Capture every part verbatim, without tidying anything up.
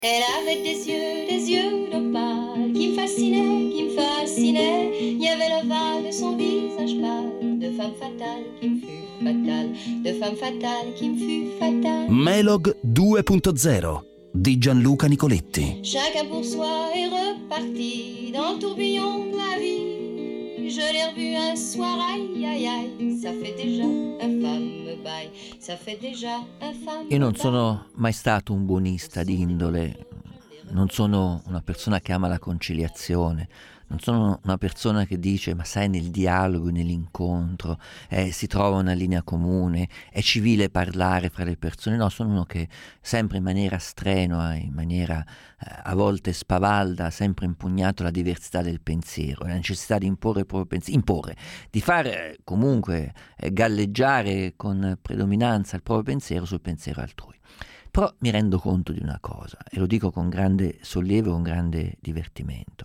Elle avait des yeux, des yeux d'opale qui me fascinaient, qui me fascinaient. Il y avait l'ovale de son visage pâle, de femme fatale qui me fut fatale, de femme fatale qui me fut fatale. Melog due punto zero di Gianluca Nicoletti. Chacun pour soi est reparti dans le tourbillon de la vie. Je l'ai revu un soir, aïe aïe aïe, ça fait déjà un fameux bail, ça fait déjà un fameux Io non sono mai stato un buonista di indole, non sono una persona che ama la conciliazione, non sono una persona che dice ma sai nel dialogo, nell'incontro eh, si trova una linea comune, è civile parlare fra le persone. No, sono uno che sempre in maniera strenua, in maniera eh, a volte spavalda, ha sempre impugnato la diversità del pensiero, la necessità di imporre il proprio pensiero, imporre, di far eh, comunque eh, galleggiare con predominanza il proprio pensiero sul pensiero altrui. Però mi rendo conto di una cosa, e lo dico con grande sollievo, con grande divertimento.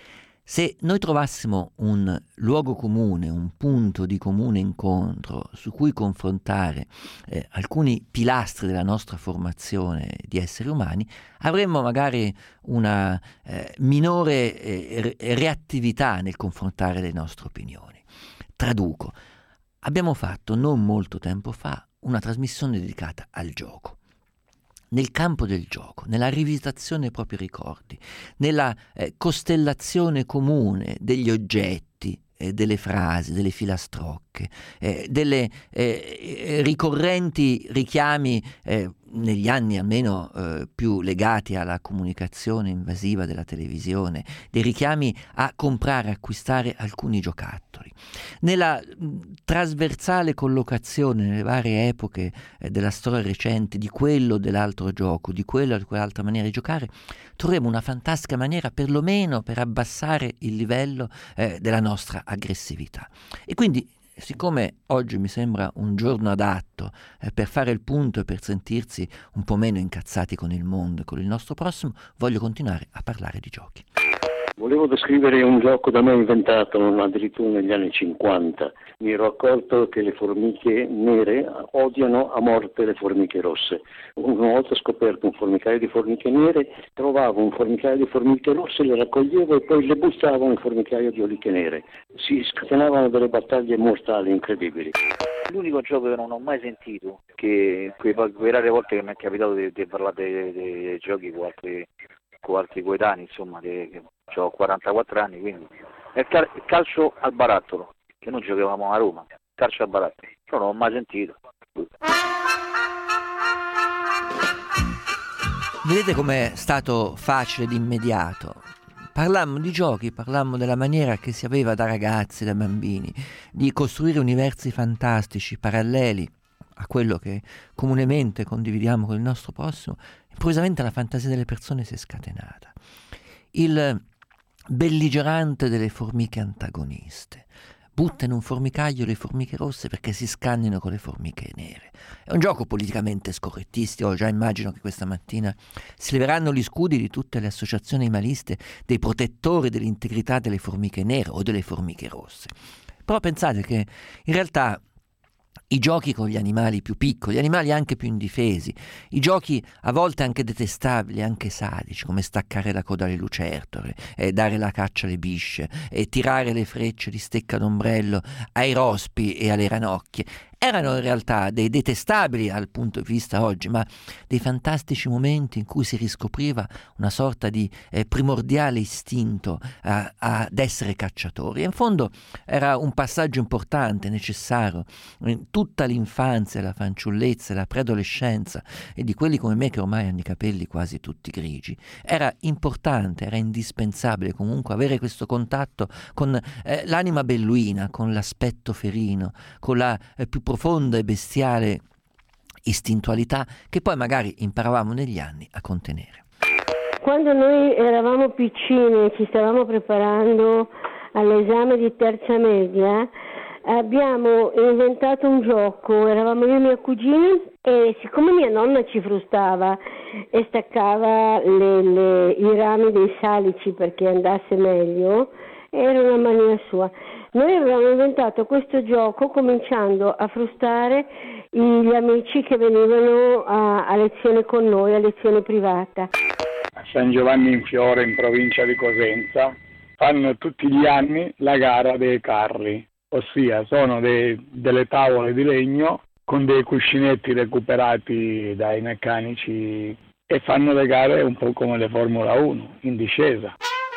Se noi trovassimo un luogo comune, un punto di comune incontro su cui confrontare eh, alcuni pilastri della nostra formazione di esseri umani, avremmo magari una eh, minore eh, reattività nel confrontare le nostre opinioni. Traduco, abbiamo fatto non molto tempo fa una trasmissione dedicata al gioco. Nel campo del gioco, nella rivisitazione dei propri ricordi, nella eh, costellazione comune degli oggetti, eh, delle frasi, delle filastrocche, eh, delle eh, ricorrenti richiami eh, negli anni almeno eh, più legati alla comunicazione invasiva della televisione, dei richiami a comprare, acquistare alcuni giocattoli, nella mh, trasversale collocazione nelle varie epoche eh, della storia recente di quello o dell'altro gioco, di quella o di quell'altra maniera di giocare, troveremo una fantastica maniera perlomeno per abbassare il livello eh, della nostra aggressività. E quindi, siccome oggi mi sembra un giorno adatto eh, per fare il punto e per sentirsi un po' meno incazzati con il mondo e con il nostro prossimo, voglio continuare a parlare di giochi. Volevo descrivere un gioco da me inventato addirittura negli anni cinquanta. Mi ero accorto che le formiche nere odiano a morte le formiche rosse. Una volta scoperto un formicaio di formiche nere, trovavo un formicaio di formiche rosse, le raccoglievo e poi le buttavo in un formicaio di oliche nere. Si scatenavano delle battaglie mortali incredibili. L'unico gioco che non ho mai sentito, che quei, quei rare volte che mi è capitato di, di parlare dei, dei giochi con altri, con altri coetanei, insomma, che, che ho quarantaquattro anni, quindi è il, cal- il calcio al barattolo, che noi giocavamo a Roma, calcio al barattolo, però non l'ho mai sentito. Vedete com'è stato facile ed immediato? Parlammo di giochi, parlammo della maniera che si aveva da ragazzi, da bambini, di costruire universi fantastici, paralleli a quello che comunemente condividiamo con il nostro prossimo. Improvvisamente la fantasia delle persone si è scatenata. Il belligerante delle formiche antagoniste butta in un formicaio le formiche rosse perché si scannino con le formiche nere. È un gioco politicamente scorrettistico. Già immagino che questa mattina si leveranno gli scudi di tutte le associazioni animaliste dei protettori dell'integrità delle formiche nere o delle formiche rosse. Però pensate che in realtà i giochi con gli animali più piccoli, gli animali anche più indifesi, i giochi a volte anche detestabili, anche sadici, come staccare la coda alle lucertole, e dare la caccia alle bisce, e tirare le frecce di stecca d'ombrello ai rospi e alle ranocchie, erano in realtà dei detestabili dal punto di vista oggi, ma dei fantastici momenti in cui si riscopriva una sorta di eh, primordiale istinto a, a, ad essere cacciatori. E in fondo era un passaggio importante, necessario, in tutta l'infanzia, la fanciullezza, la preadolescenza e di quelli come me che ormai hanno i capelli quasi tutti grigi. Era importante, era indispensabile comunque avere questo contatto con eh, l'anima belluina, con l'aspetto ferino, con la eh, più profonda e bestiale istintualità che poi magari imparavamo negli anni a contenere. Quando noi eravamo piccini e ci stavamo preparando all'esame di terza media, abbiamo inventato un gioco, eravamo io e mia cugina e siccome mia nonna ci frustava e staccava le, le, i rami dei salici perché andasse meglio, era una mania sua. Noi avevamo inventato questo gioco cominciando a frustare gli amici che venivano a, a lezione con noi, a lezione privata. San Giovanni in Fiore, in provincia di Cosenza, fanno tutti gli anni la gara dei carri, ossia sono dei, delle tavole di legno con dei cuscinetti recuperati dai meccanici e fanno le gare un po' come le Formula uno, in discesa.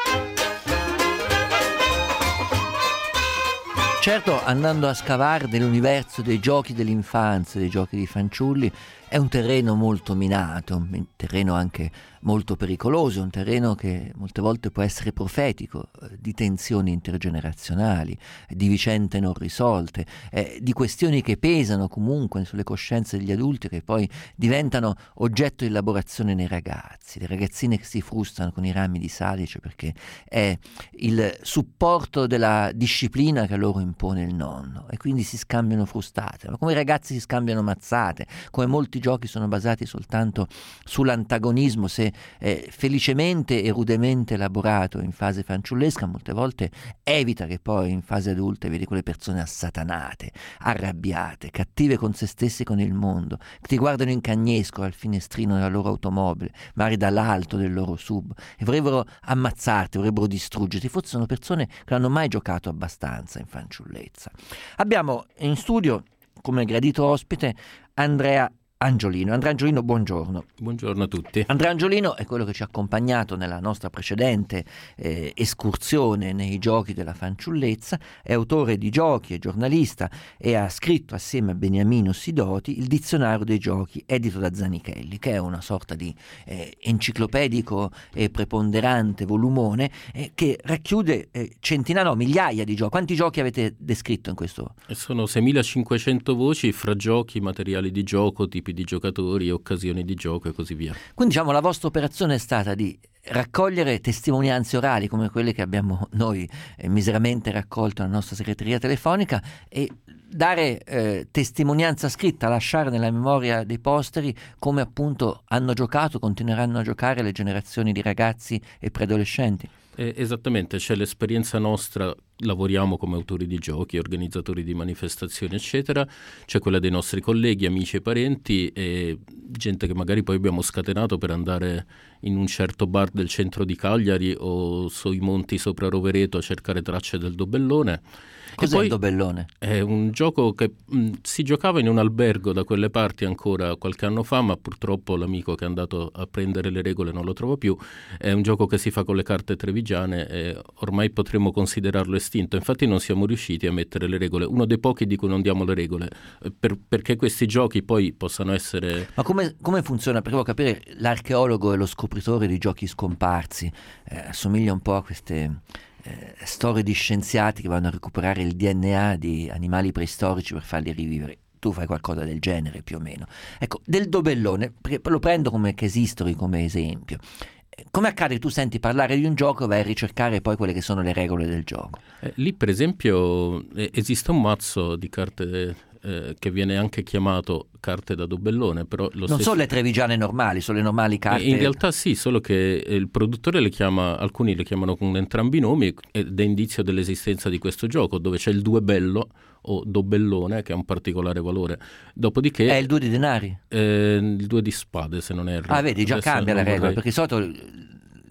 Certo, andando a scavare nell'universo dei giochi dell'infanzia, dei giochi di fanciulli, è un terreno molto minato, un terreno anche molto pericoloso, un terreno che molte volte può essere profetico eh, di tensioni intergenerazionali, di vicende non risolte, eh, di questioni che pesano comunque sulle coscienze degli adulti, che poi diventano oggetto di elaborazione nei ragazzi, le ragazzine che si frustano con i rami di salice perché è il supporto della disciplina che loro impone il nonno, e quindi si scambiano frustate, ma come i ragazzi si scambiano mazzate, come molti giochi sono basati soltanto sull'antagonismo, se eh, felicemente e rudemente elaborato in fase fanciullesca, molte volte evita che poi in fase adulta vedi quelle persone assatanate, arrabbiate, cattive con se stessi e con il mondo, che ti guardano in cagnesco al finestrino della loro automobile, magari dall'alto del loro sub, e vorrebbero ammazzarti, vorrebbero distruggerti. Forse sono persone che non hanno mai giocato abbastanza in fanciullezza. Abbiamo in studio come gradito ospite Andrea Angiolino. Andrea Angiolino, buongiorno. Buongiorno a tutti. Andrea Angiolino è quello che ci ha accompagnato nella nostra precedente eh, escursione nei giochi della fanciullezza, è autore di giochi, è giornalista e ha scritto assieme a Beniamino Sidoti il Dizionario dei giochi edito da Zanichelli, che è una sorta di eh, enciclopedico e preponderante volumone eh, che racchiude eh, centinaia, no, migliaia di giochi. Quanti giochi avete descritto in questo? Sono seimilacinquecento voci fra giochi, materiali di gioco, tipi di giocatori, occasioni di gioco e così via. Quindi diciamo la vostra operazione è stata di raccogliere testimonianze orali come quelle che abbiamo noi eh, miseramente raccolto nella nostra segreteria telefonica e dare eh, testimonianza scritta, lasciare nella memoria dei posteri come appunto hanno giocato, continueranno a giocare le generazioni di ragazzi e preadolescenti. Eh, esattamente, c'è l'esperienza nostra, lavoriamo come autori di giochi, organizzatori di manifestazioni eccetera, c'è quella dei nostri colleghi, amici e parenti e gente che magari poi abbiamo scatenato per andare in un certo bar del centro di Cagliari o sui monti sopra Rovereto a cercare tracce del Dobellone. Cos'è poi il Dobellone? È un gioco che mh, si giocava in un albergo da quelle parti ancora qualche anno fa, ma purtroppo l'amico che è andato a prendere le regole non lo trova più. È un gioco che si fa con le carte trevigiane e ormai potremmo considerarlo estinto. Infatti non siamo riusciti a mettere le regole, uno dei pochi di cui non diamo le regole, per, perché questi giochi poi possano essere... Ma come, come funziona? Perché devo capire, l'archeologo e lo scopritore di giochi scomparsi eh, assomiglia un po' a queste... Eh, storie di scienziati che vanno a recuperare il D N A di animali preistorici per farli rivivere. Tu fai qualcosa del genere più o meno. Ecco, del Dobellone, lo prendo come case history, come esempio. Come accade che tu senti parlare di un gioco e vai a ricercare poi quelle che sono le regole del gioco? Eh, lì per esempio eh, esiste un mazzo di carte eh, che viene anche chiamato carte da Dobellone, però lo non stesso... sono le trevigiane normali, sono le normali carte. In realtà sì, solo che il produttore le chiama, alcuni le chiamano con entrambi i nomi ed è indizio dell'esistenza di questo gioco, dove c'è il due bello o Dobellone che ha un particolare valore. Dopodiché è il due di denari? Eh, il due di spade, se non erro. Ah, vedi, già Adesso cambia la regola, vorrei... perché di solito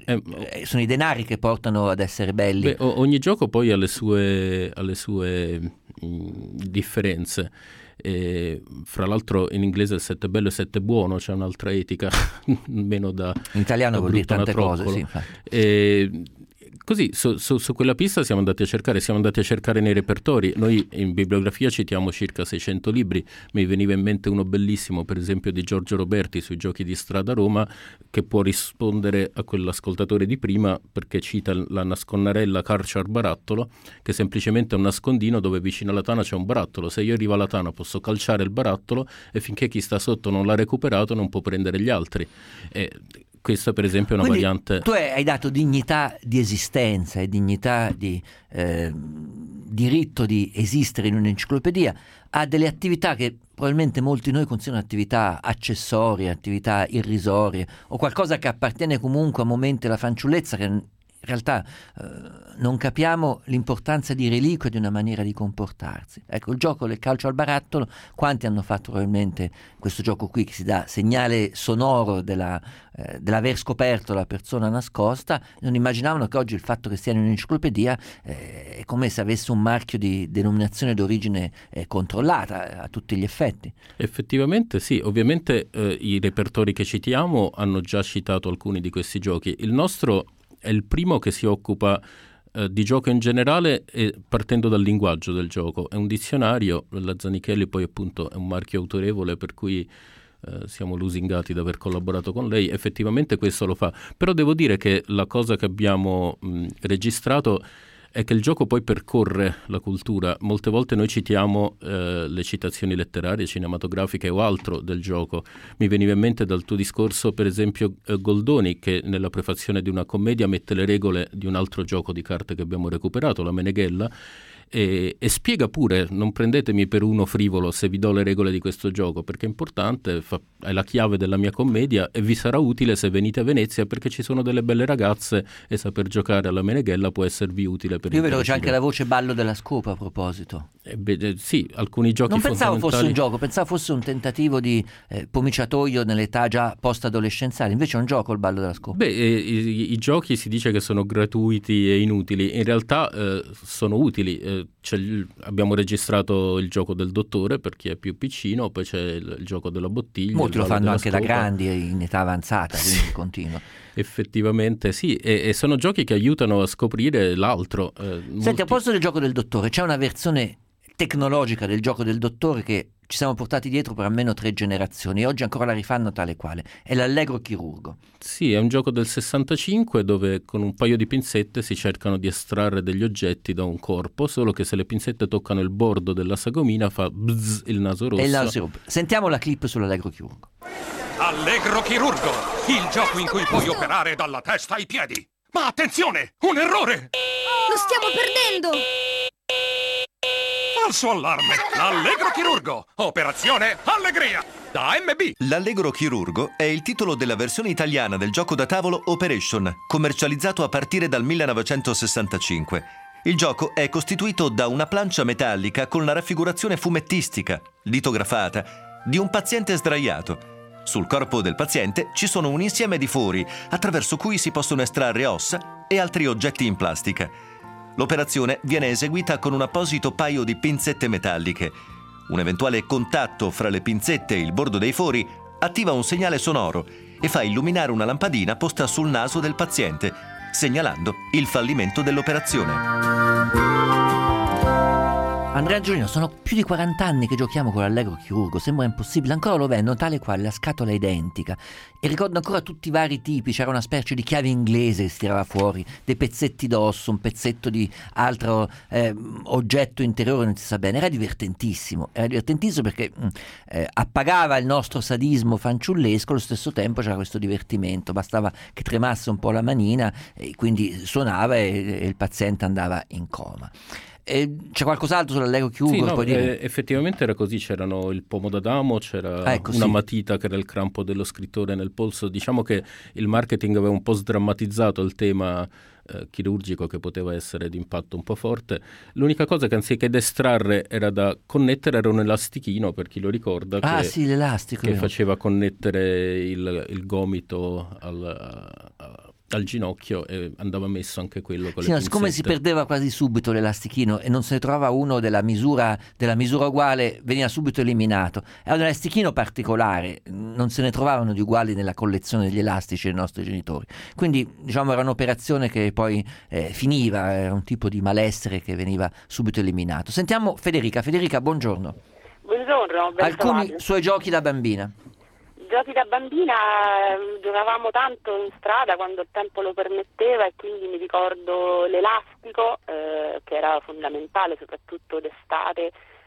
eh, sono i denari che portano ad essere belli. Beh, ogni gioco poi ha le sue, ha le sue mh, differenze. E, fra l'altro in inglese il sette bello e sette buono, c'è un'altra etica meno da in italiano da vuol dire tante cose, sì, e, così su, su, su quella pista siamo andati a cercare siamo andati a cercare nei repertori. Noi in bibliografia citiamo circa seicento libri, mi veniva in mente uno bellissimo per esempio di Giorgio Roberti sui giochi di strada a Roma, che può rispondere a quell'ascoltatore di prima, perché cita la nasconnarella Carcia al barattolo, che semplicemente è un nascondino dove vicino alla tana c'è un barattolo. Se io arrivo alla tana posso calciare il barattolo e finché chi sta sotto non l'ha recuperato non può prendere gli altri. E questa per esempio è una Quindi variante. Tu hai dato dignità di esistenza e dignità di eh, diritto di esistere in un'enciclopedia a delle attività che probabilmente molti di noi considerano attività accessorie, attività irrisorie o qualcosa che appartiene comunque a momenti della fanciullezza che in realtà eh, non capiamo l'importanza di reliquie, di una maniera di comportarsi. Ecco, il gioco del calcio al barattolo, quanti hanno fatto probabilmente questo gioco qui che si dà segnale sonoro della, eh, dell'aver scoperto la persona nascosta, non immaginavano che oggi il fatto che sia in un'enciclopedia eh, è come se avesse un marchio di denominazione d'origine eh, controllata a tutti gli effetti. Effettivamente sì, ovviamente eh, i repertori che citiamo hanno già citato alcuni di questi giochi. Il nostro è il primo che si occupa eh, di gioco in generale e partendo dal linguaggio del gioco. È un dizionario, la Zanichelli poi appunto è un marchio autorevole per cui eh, siamo lusingati di aver collaborato con lei, effettivamente questo lo fa. Però devo dire che la cosa che abbiamo mh, registrato è che il gioco poi percorre la cultura. Molte volte noi citiamo eh, le citazioni letterarie, cinematografiche o altro del gioco. Mi veniva in mente dal tuo discorso, per esempio, eh, Goldoni, che nella prefazione di una commedia mette le regole di un altro gioco di carte che abbiamo recuperato, la Meneghella, e, e spiega pure, non prendetemi per uno frivolo se vi do le regole di questo gioco, perché è importante, fa, è la chiave della mia commedia e vi sarà utile se venite a Venezia, perché ci sono delle belle ragazze e saper giocare alla Meneghella può esservi utile per io vedo che c'è anche la voce ballo della scopa a proposito. Eh beh, sì, alcuni giochi non pensavo fondamentali... fosse un gioco, pensavo fosse un tentativo di eh, pomiciatoio nell'età già post-adolescenziale, invece è un gioco il ballo della scopa. Beh, eh, i, i giochi si dice che sono gratuiti e inutili, in realtà eh, sono utili. Eh, c'è il, abbiamo registrato il gioco del dottore per chi è più piccino, poi c'è il, il gioco della bottiglia. Molti lo fanno anche scopa. Da grandi in età avanzata, quindi continua. Effettivamente sì, e, e sono giochi che aiutano a scoprire l'altro. Eh, Senti, molti... a proposito del gioco del dottore, c'è una versione tecnologica del gioco del dottore che ci siamo portati dietro per almeno tre generazioni e oggi ancora la rifanno tale quale, è l'Allegro Chirurgo. Sì, è un gioco del sessantacinque dove con un paio di pinzette si cercano di estrarre degli oggetti da un corpo, solo che se le pinzette toccano il bordo della sagomina fa bzz il naso rosso. E il naso rosso. Sentiamo la clip sull'Allegro Chirurgo. Allegro Chirurgo, il gioco in cui puoi operare dalla testa ai piedi. Ma attenzione, un errore! Lo stiamo perdendo! Falso allarme! L'Allegro Chirurgo! Operazione Allegria! Da M B! L'Allegro Chirurgo è il titolo della versione italiana del gioco da tavolo Operation, commercializzato a partire dal millenovecentosessantacinque. Il gioco è costituito da una plancia metallica con la raffigurazione fumettistica, litografata, di un paziente sdraiato. Sul corpo del paziente ci sono un insieme di fori attraverso cui si possono estrarre ossa e altri oggetti in plastica. L'operazione viene eseguita con un apposito paio di pinzette metalliche. Un eventuale contatto fra le pinzette e il bordo dei fori attiva un segnale sonoro e fa illuminare una lampadina posta sul naso del paziente, segnalando il fallimento dell'operazione. Andrea Angiolino, sono più di quaranta anni che giochiamo con l'Allegro Chirurgo, sembra impossibile, ancora lo vendo tale quale, la scatola è identica e ricordo ancora tutti i vari tipi, c'era una specie di chiave inglese che si tirava fuori, dei pezzetti d'osso, un pezzetto di altro eh, oggetto interiore, non si sa bene, era divertentissimo, era divertentissimo perché eh, appagava il nostro sadismo fanciullesco, allo stesso tempo c'era questo divertimento, bastava che tremasse un po' la manina e quindi suonava e, e il paziente andava in coma. E c'è qualcos'altro sull'Allegro Chirurgo? Sì, no, dire? eh, effettivamente era così, c'erano il pomo d'Adamo, c'era ah, ecco, una sì. matita che era il crampo dello scrittore nel polso. Diciamo che il marketing aveva un po' sdrammatizzato il tema eh, chirurgico che poteva essere di impatto un po' forte. L'unica cosa che anziché destrarre era da connettere era un elastichino, per chi lo ricorda, ah, che, sì, l'elastico, che faceva connettere il, il gomito al... A, al ginocchio e andava messo anche quello con sì, le no, siccome si perdeva quasi subito l'elastichino e non se ne trovava uno della misura, della misura uguale, veniva subito eliminato. Era un elastichino particolare, non se ne trovavano di uguali nella collezione degli elastici dei nostri genitori, quindi diciamo era un'operazione che poi eh, finiva, era un tipo di malessere che veniva subito eliminato. Sentiamo Federica. Federica, buongiorno. Buongiorno. Alcuni suoi giochi da bambina. Giochi da bambina, giocavamo tanto in strada quando il tempo lo permetteva e quindi mi ricordo l'elastico eh, che era fondamentale soprattutto d'estate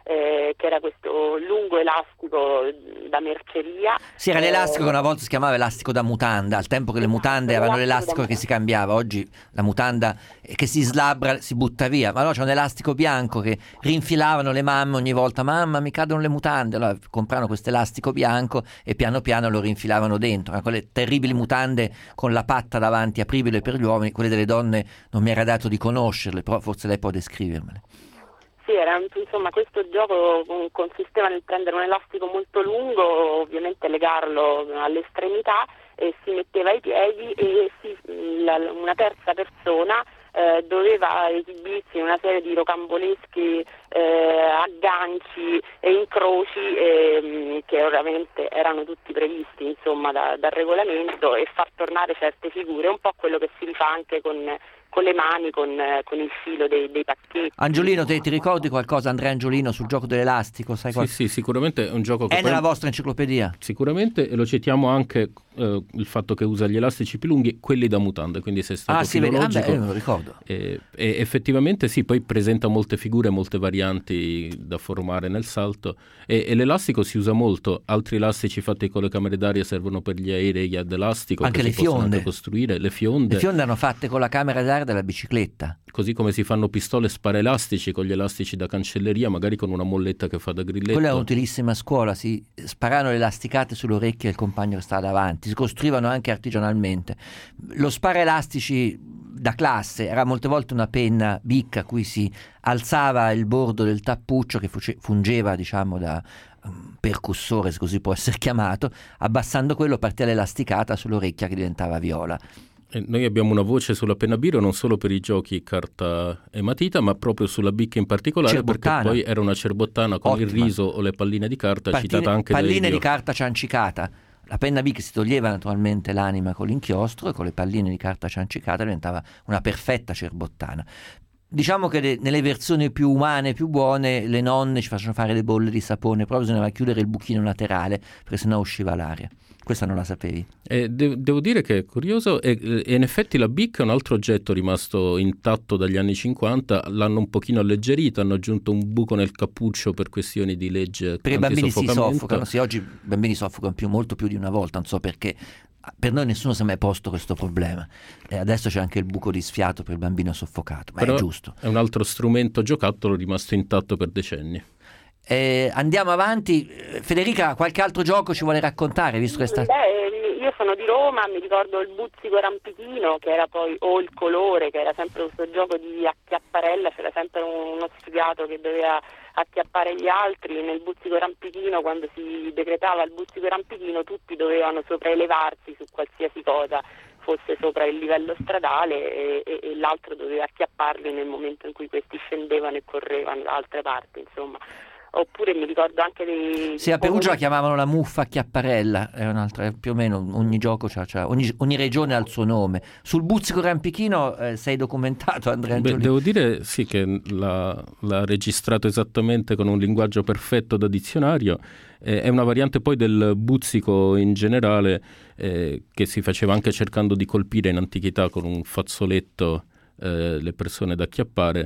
eh, che era questo lungo elastico da merceria. Sì, era eh, l'elastico che una volta si chiamava elastico da mutanda, al tempo che le mutande avevano l'elastico che si cambiava, oggi la mutanda che si slabra si butta via, ma no, c'è un elastico bianco che rinfilavano le mamme ogni volta, mamma mi cadono le mutande, allora compravano questo elastico bianco e piano piano lo rinfilavano dentro, quelle terribili mutande con la patta davanti apribile per gli uomini, quelle delle donne non mi era dato di conoscerle, però forse lei può descrivermele. Sì, era, insomma, questo gioco consisteva nel prendere un elastico molto lungo, ovviamente legarlo all'estremità, e si metteva ai piedi e si, la, una terza persona eh, doveva esibirsi in una serie di rocamboleschi eh, agganci e incroci eh, che ovviamente erano tutti previsti, insomma, da, dal regolamento, e far tornare certe figure, un po' quello che si rifà anche con con le mani, con, con il filo dei, dei pacchetti. Angiolino, te ti ricordi qualcosa, Andrea Angiolino, sul gioco dell'elastico? Sai qual... Sì, sì, sicuramente è un gioco che... È nella vostra enciclopedia? Sicuramente, e lo citiamo anche eh, il fatto che usa gli elastici più lunghi, quelli da mutande, quindi se è stato ah, sì, filologico... Ah, beh, io me lo ricordo. E, e effettivamente sì, poi presenta molte figure, molte varianti da formare nel salto, e, e l'elastico si usa molto, altri elastici fatti con le camere d'aria servono per gli aerei ad elastico, anche che le si possono fionde. Anche costruire, le fionde. Le fionde hanno fatte con la camera d'aria della bicicletta. Così come si fanno pistole sparaelastici con gli elastici da cancelleria, magari con una molletta che fa da grilletto. Quella è un'utilissima a scuola, si sparavano le elasticate sulle orecchie del compagno che stava davanti, si costruivano anche artigianalmente. Lo sparaelastici da classe era molte volte una penna Bic a cui si alzava il bordo del tappuccio che fungeva, diciamo, da um, percussore, se così può essere chiamato, abbassando quello partiva l'elasticata sull'orecchia che diventava viola. E noi abbiamo una voce sulla penna biro non solo per i giochi carta e matita, ma proprio sulla Bic in particolare, cerbottana. Perché poi era una cerbottana con Ottima. Il riso o le palline di carta, Partine, citata anche palline da di carta ciancicata. La penna Bic si toglieva naturalmente l'anima con l'inchiostro e con le palline di carta ciancicata diventava una perfetta cerbottana. Diciamo che le, nelle versioni più umane, più buone, le nonne ci facevano fare le bolle di sapone, però bisognava chiudere il buchino laterale perché sennò usciva l'aria. Questa non la sapevi? Eh, de- devo dire che è curioso e, e in effetti la Bic è un altro oggetto rimasto intatto dagli anni cinquanta, l'hanno un pochino alleggerito, hanno aggiunto un buco nel cappuccio per questioni di legge perché i bambini si soffocano, sì, oggi i bambini soffocano più, molto più di una volta, non so perché. Per noi nessuno si è mai posto questo problema e adesso c'è anche il buco di sfiato per il bambino soffocato, ma però è giusto. È un altro strumento giocattolo rimasto intatto per decenni. Eh, andiamo avanti. Federica, qualche altro gioco ci vuole raccontare, visto che sta... Beh, io sono di Roma, mi ricordo il buzzico rampichino, che era poi, o il colore, che era sempre questo gioco di acchiapparella, c'era sempre uno sfigato che doveva acchiappare gli altri. Nel buzzico rampichino, quando si decretava il buzzico rampichino, tutti dovevano sopraelevarsi su qualsiasi cosa fosse sopra il livello stradale e, e, e l'altro doveva acchiapparli nel momento in cui questi scendevano e correvano da altre parti, insomma. Oppure mi ricordo anche dei... Sì, a Perugia la chiamavano la muffa chiapparella, è un'altra, più o meno ogni gioco c'ha, c'ha ogni, ogni regione ha il suo nome. Sul buzzico rampichino eh, sei documentato, Andrea Angiolino? Beh, devo dire sì che l'ha, l'ha registrato esattamente con un linguaggio perfetto da dizionario. Eh, è una variante poi del buzzico in generale eh, che si faceva anche cercando di colpire in antichità con un fazzoletto eh, le persone da acchiappare.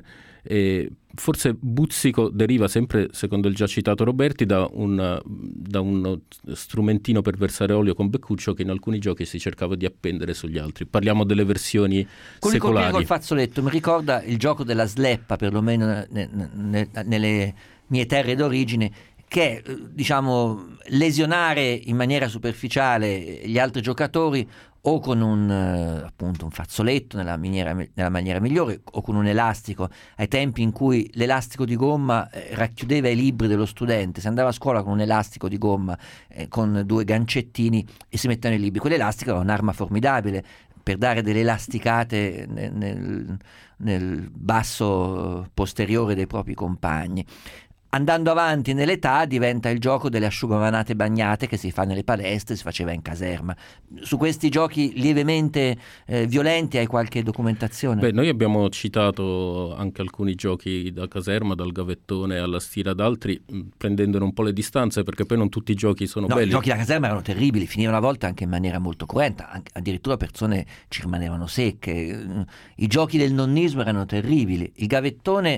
E forse buzzico deriva sempre, secondo il già citato Roberti, da un, da uno strumentino per versare olio con beccuccio che in alcuni giochi si cercava di appendere sugli altri. Parliamo delle versioni con secolari. Con il fazzoletto mi ricorda il gioco della sleppa, perlomeno ne, ne, nelle mie terre d'origine, che è, diciamo, lesionare in maniera superficiale gli altri giocatori o con un, eh, appunto, un fazzoletto nella maniera, nella maniera migliore, o con un elastico, ai tempi in cui l'elastico di gomma eh, racchiudeva i libri dello studente. Si andava a scuola con un elastico di gomma eh, con due gancettini e si mettevano i libri. Quell'elastico era un'arma formidabile per dare delle elasticate nel, nel, nel basso posteriore dei propri compagni. Andando avanti nell'età diventa il gioco delle asciugamanate bagnate che si fa nelle palestre, si faceva in caserma. Su questi giochi lievemente eh, violenti hai qualche documentazione? Beh, noi abbiamo citato anche alcuni giochi da caserma, dal gavettone alla stira ad altri, prendendone un po' le distanze, perché poi non tutti i giochi sono no, belli. I giochi da caserma erano terribili, finivano a volte anche in maniera molto cruenta, anche, addirittura persone ci rimanevano secche. I giochi del nonnismo erano terribili. Il gavettone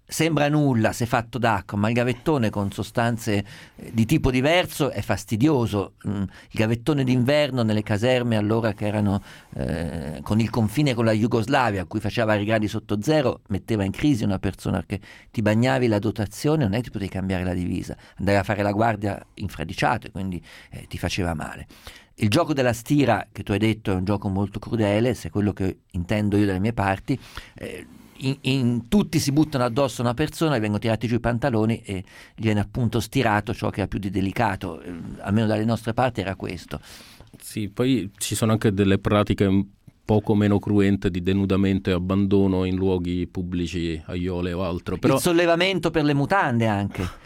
sembra nulla se fatto d'acqua, ma il gavettone con sostanze di tipo diverso è fastidioso. Il gavettone d'inverno nelle caserme allora che erano eh, con il confine con la Jugoslavia, a cui faceva vari gradi sotto zero, metteva in crisi una persona, perché ti bagnavi la dotazione, non è che ti potevi cambiare la divisa, andavi a fare la guardia infradiciato e quindi eh, ti faceva male. Il gioco della stira, che tu hai detto, è un gioco molto crudele, se è quello che intendo io dalle mie parti. eh, In, in tutti si buttano addosso una persona, gli vengono tirati giù i pantaloni e gli viene appunto stirato ciò che ha più di delicato, eh, almeno dalle nostre parti era questo. Sì, poi ci sono anche delle pratiche poco meno cruente di denudamento e abbandono in luoghi pubblici, aiole o altro. Però... il sollevamento per le mutande anche.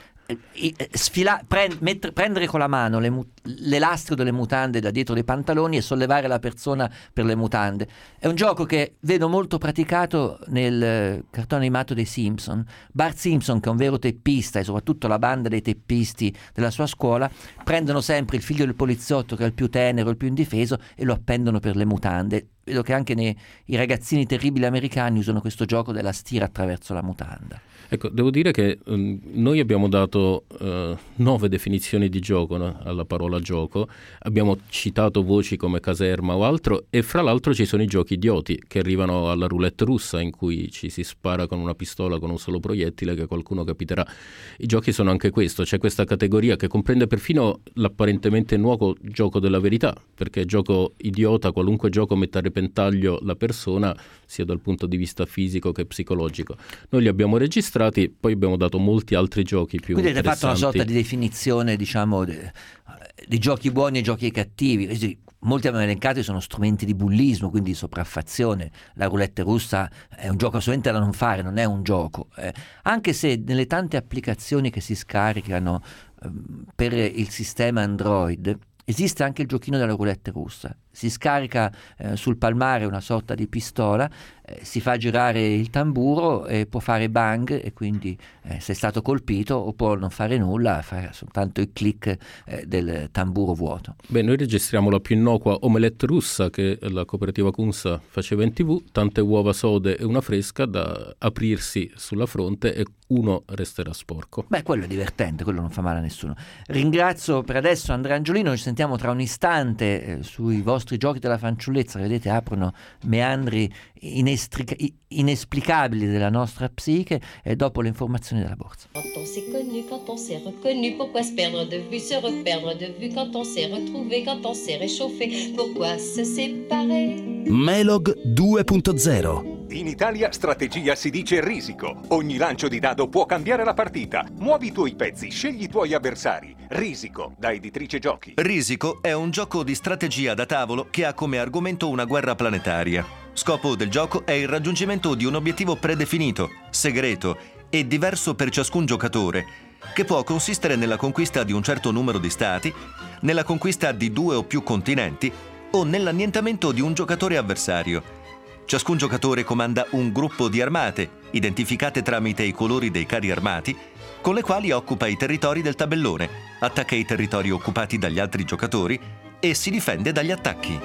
Sfila, prend, mettere, prendere con la mano le, l'elastro delle mutande da dietro dei pantaloni e sollevare la persona per le mutande è un gioco che vedo molto praticato nel cartone animato dei Simpson. Bart Simpson, che è un vero teppista, e soprattutto la banda dei teppisti della sua scuola, prendono sempre il figlio del poliziotto che è il più tenero, il più indifeso, e lo appendono per le mutande. Vedo che anche nei, i ragazzini terribili americani usano questo gioco della stira attraverso la mutanda. Ecco, devo dire che um, noi abbiamo dato uh, nove definizioni di gioco, no? Alla parola gioco, abbiamo citato voci come caserma o altro, e fra l'altro ci sono i giochi idioti che arrivano alla roulette russa, in cui ci si spara con una pistola con un solo proiettile che qualcuno capiterà. I giochi sono anche questo, c'è questa categoria che comprende perfino l'apparentemente innocuo gioco della verità, perché gioco idiota, qualunque gioco metta a repentaglio la persona, sia dal punto di vista fisico che psicologico. Noi li abbiamo registrati, poi abbiamo dato molti altri giochi più Quindi interessanti. avete fatto una sorta di definizione, diciamo, di, di giochi buoni e giochi cattivi. Molti abbiamo elencato sono strumenti di bullismo, quindi di sopraffazione. La roulette russa è un gioco assolutamente da non fare, non è un gioco. Eh, anche se nelle tante applicazioni che si scaricano eh, per il sistema Android esiste anche il giochino della roulette russa. Si scarica eh, sul palmare una sorta di pistola, eh, si fa girare il tamburo e può fare bang, e quindi eh, se è stato colpito, o può non fare nulla, fare soltanto il click eh, del tamburo vuoto. Beh, noi registriamo la più innocua omelette russa che la cooperativa Kunsa faceva in tv, tante uova sode e una fresca da aprirsi sulla fronte e uno resterà sporco. Beh, quello è divertente, quello non fa male a nessuno. Ringrazio per adesso Andrea Angiolino, ci sentiamo tra un istante eh, sui vostri giochi della fanciullezza, che vedete aprono meandri inestrica- inesplicabili della nostra psiche, e dopo le informazioni della borsa. Quand on s'est connu, quand on s'est reconnu, pourquoi se perdre de vue, se reperdre de vue, quand on s'est retrouvé, quand on s'est réchauffé, pourquoi se séparer? Melog due punto zero. In Italia strategia si dice risico. Ogni lancio di dado può cambiare la partita. Muovi i tuoi pezzi, scegli i tuoi avversari. Risico, da Editrice Giochi. Risico è un gioco di strategia da tavolo che ha come argomento una guerra planetaria. Scopo del gioco è il raggiungimento di un obiettivo predefinito, segreto e diverso per ciascun giocatore, che può consistere nella conquista di un certo numero di stati, nella conquista di due o più continenti o nell'annientamento di un giocatore avversario. Ciascun giocatore comanda un gruppo di armate, identificate tramite i colori dei carri armati, con le quali occupa i territori del tabellone, attacca i territori occupati dagli altri giocatori e si difende dagli attacchi.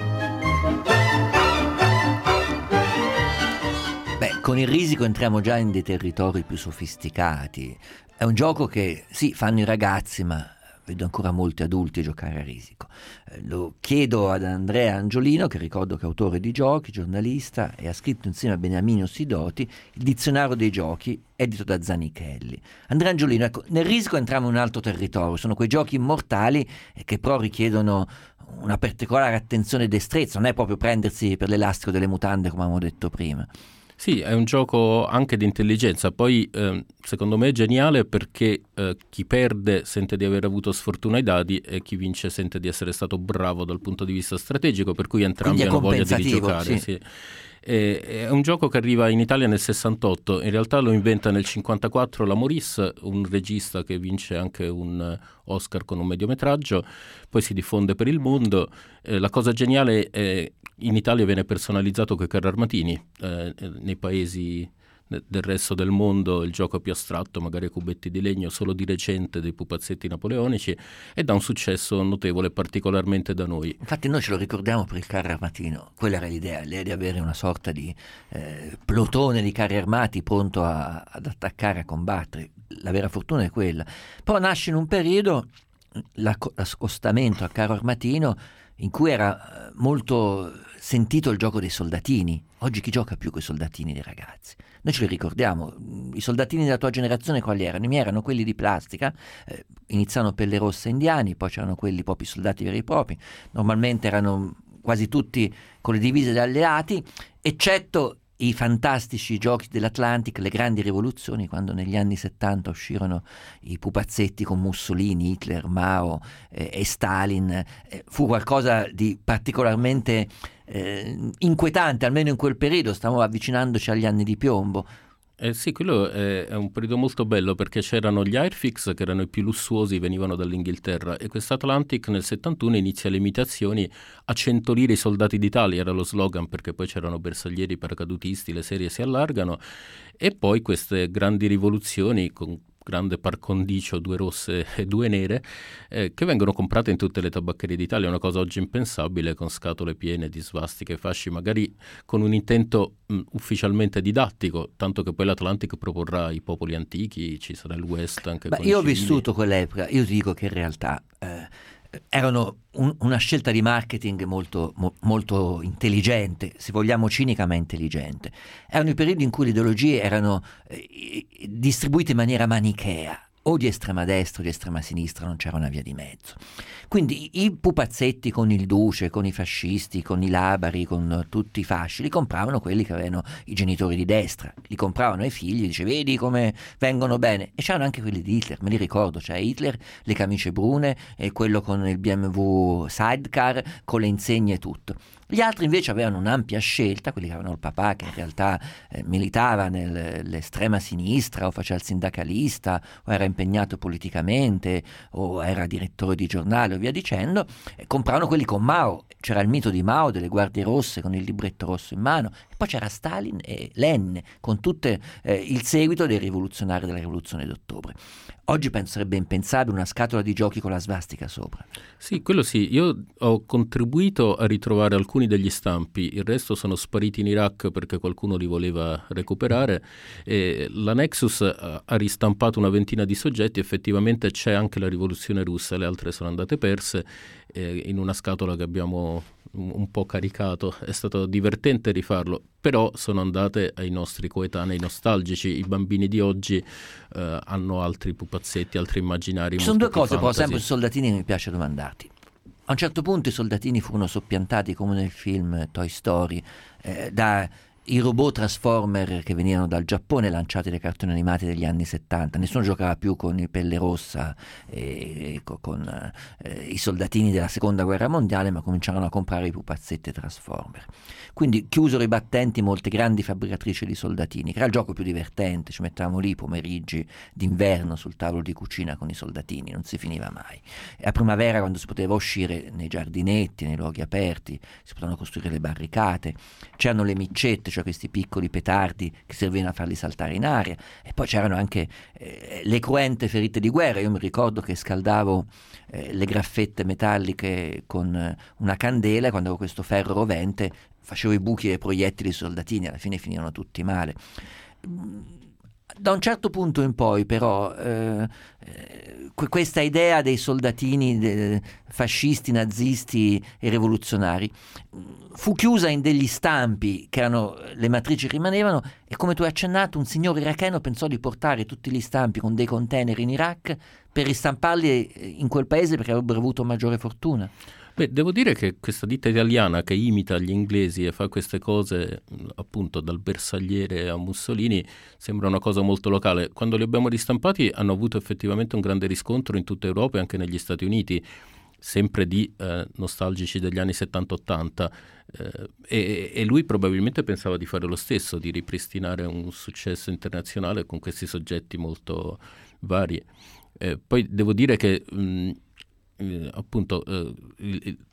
Beh, con il risico entriamo già in dei territori più sofisticati. È un gioco che, sì, fanno i ragazzi, ma vedo ancora molti adulti giocare a risico. Eh, lo chiedo ad Andrea Angiolino, che ricordo che è autore di giochi, giornalista, e ha scritto insieme a Beniamino Sidoti il Dizionario dei giochi, edito da Zanichelli. Andrea Angiolino, ecco, nel risico entriamo in un altro territorio, sono quei giochi immortali eh, che però richiedono una particolare attenzione e destrezza, non è proprio prendersi per l'elastico delle mutande come avevamo detto prima. Sì, è un gioco anche di intelligenza, poi eh, secondo me è geniale perché eh, chi perde sente di aver avuto sfortuna ai dadi e chi vince sente di essere stato bravo dal punto di vista strategico, per cui entrambi hanno voglia di rigiocare. Sì. Sì. È, è un gioco che arriva in Italia nel sessantotto, in realtà lo inventa nel cinquantaquattro la Maurice, un regista che vince anche un Oscar con un mediometraggio, poi si diffonde per il mondo. Eh, la cosa geniale è in Italia viene personalizzato coi carri armatini, eh, nei paesi del resto del mondo il gioco più astratto, magari a cubetti di legno, solo di recente dei pupazzetti napoleonici, ed ha un successo notevole particolarmente da noi. Infatti noi ce lo ricordiamo per il carro armatino, quella era l'idea, l'idea di avere una sorta di eh, plotone di carri armati pronto a, ad attaccare, a combattere. La vera fortuna è quella. Però nasce in un periodo l'accostamento al carro armatino in cui era molto sentito il gioco dei soldatini. Oggi chi gioca più con i soldatini dei ragazzi? Noi ce li ricordiamo, i soldatini della tua generazione quali erano? I miei erano quelli di plastica, eh, iniziano pelle rosse indiani, poi c'erano quelli proprio soldati veri e propri, normalmente erano quasi tutti con le divise degli alleati, eccetto i fantastici giochi dell'Atlantic, le grandi rivoluzioni, quando negli anni settanta uscirono i pupazzetti con Mussolini, Hitler, Mao eh, e Stalin, eh, fu qualcosa di particolarmente eh, inquietante, almeno in quel periodo, stavamo avvicinandoci agli anni di piombo. Eh sì, quello è, è un periodo molto bello, perché c'erano gli Airfix che erano i più lussuosi, venivano dall'Inghilterra, e quest'Atlantic nel settantuno inizia le imitazioni a cento lire i soldati d'Italia, era lo slogan, perché poi c'erano bersaglieri, paracadutisti, le serie si allargano, e poi queste grandi rivoluzioni con grande par condicio, due rosse e due nere, eh, che vengono comprate in tutte le tabaccherie d'Italia, una cosa oggi impensabile, con scatole piene di svastiche e fasci, magari con un intento mh, ufficialmente didattico, tanto che poi l'Atlantic proporrà i popoli antichi, ci sarà il West anche Beh, con io i ho civili. vissuto quell'epoca, io ti dico che in realtà eh, erano un, una scelta di marketing molto, mo, molto intelligente, se vogliamo cinica ma intelligente. Erano i periodi in cui le ideologie erano eh, distribuite in maniera manichea, o di estrema destra o di estrema sinistra, non c'era una via di mezzo. Quindi i pupazzetti con il duce, con i fascisti, con i labari, con tutti i fasci, li compravano quelli che avevano i genitori di destra, li compravano ai figli, dice vedi come vengono bene, e c'erano anche quelli di Hitler, me li ricordo, cioè Hitler, le camicie brune e quello con il B M W sidecar con le insegne e tutto. Gli altri invece avevano un'ampia scelta, quelli che avevano il papà che in realtà eh, militava nell'estrema sinistra o faceva il sindacalista o era impegnato politicamente o era direttore di giornale o via dicendo, e compravano quelli con Mao. C'era il mito di Mao, delle guardie rosse con il libretto rosso in mano, e poi c'era Stalin e Lenin con tutto eh, il seguito dei rivoluzionari della rivoluzione d'ottobre. Oggi penso sarebbe impensabile una scatola di giochi con la svastica sopra. Sì, quello sì. Io ho contribuito a ritrovare alcuni degli stampi, il resto sono spariti in Iraq perché qualcuno li voleva recuperare, e la Nexus ha ristampato una ventina di soggetti, effettivamente c'è anche la rivoluzione russa, le altre sono andate perse, eh, in una scatola che abbiamo un po' caricato. È stato divertente rifarlo, però sono andate ai nostri coetanei nostalgici. I bambini di oggi eh, hanno altri pupazzetti, altri immaginari. Ci sono due cose fantasy. però sempre sui soldatini che mi piace domandarti. A un certo punto i soldatini furono soppiantati, come nel film Toy Story, eh, da i robot Transformer che venivano dal Giappone, lanciati dai cartoni animati degli anni settanta. Nessuno giocava più con il pelle rossa e con, con eh, i soldatini della seconda guerra mondiale, ma cominciarono a comprare i pupazzetti Transformer. Quindi chiusero i battenti molte grandi fabbricatrici di soldatini, che era il gioco più divertente. Ci mettevamo lì pomeriggi d'inverno sul tavolo di cucina con i soldatini, non si finiva mai. E a primavera, quando si poteva uscire nei giardinetti, nei luoghi aperti, si potevano costruire le barricate, c'erano le miccette, cioè questi piccoli petardi che servivano a farli saltare in aria, e poi c'erano anche eh, le cruente ferite di guerra. Io mi ricordo che scaldavo eh, le graffette metalliche con eh, una candela, e quando avevo questo ferro rovente facevo i buchi dei proiettili sui soldatini, alla fine finivano tutti male. Da un certo punto in poi però eh, eh, questa idea dei soldatini de, fascisti, nazisti e rivoluzionari fu chiusa in degli stampi che erano, le matrici rimanevano, e come tu hai accennato un signore iracheno pensò di portare tutti gli stampi con dei container in Iraq per ristamparli in quel paese perché avrebbero avuto maggiore fortuna. Beh, devo dire che questa ditta italiana che imita gli inglesi e fa queste cose, appunto dal bersagliere a Mussolini, sembra una cosa molto locale. Quando li abbiamo ristampati hanno avuto effettivamente un grande riscontro in tutta Europa e anche negli Stati Uniti, sempre di eh, nostalgici degli anni settanta ottanta, eh, e, e lui probabilmente pensava di fare lo stesso, di ripristinare un successo internazionale con questi soggetti molto vari. Eh, poi devo dire che mh, Eh, appunto eh, il,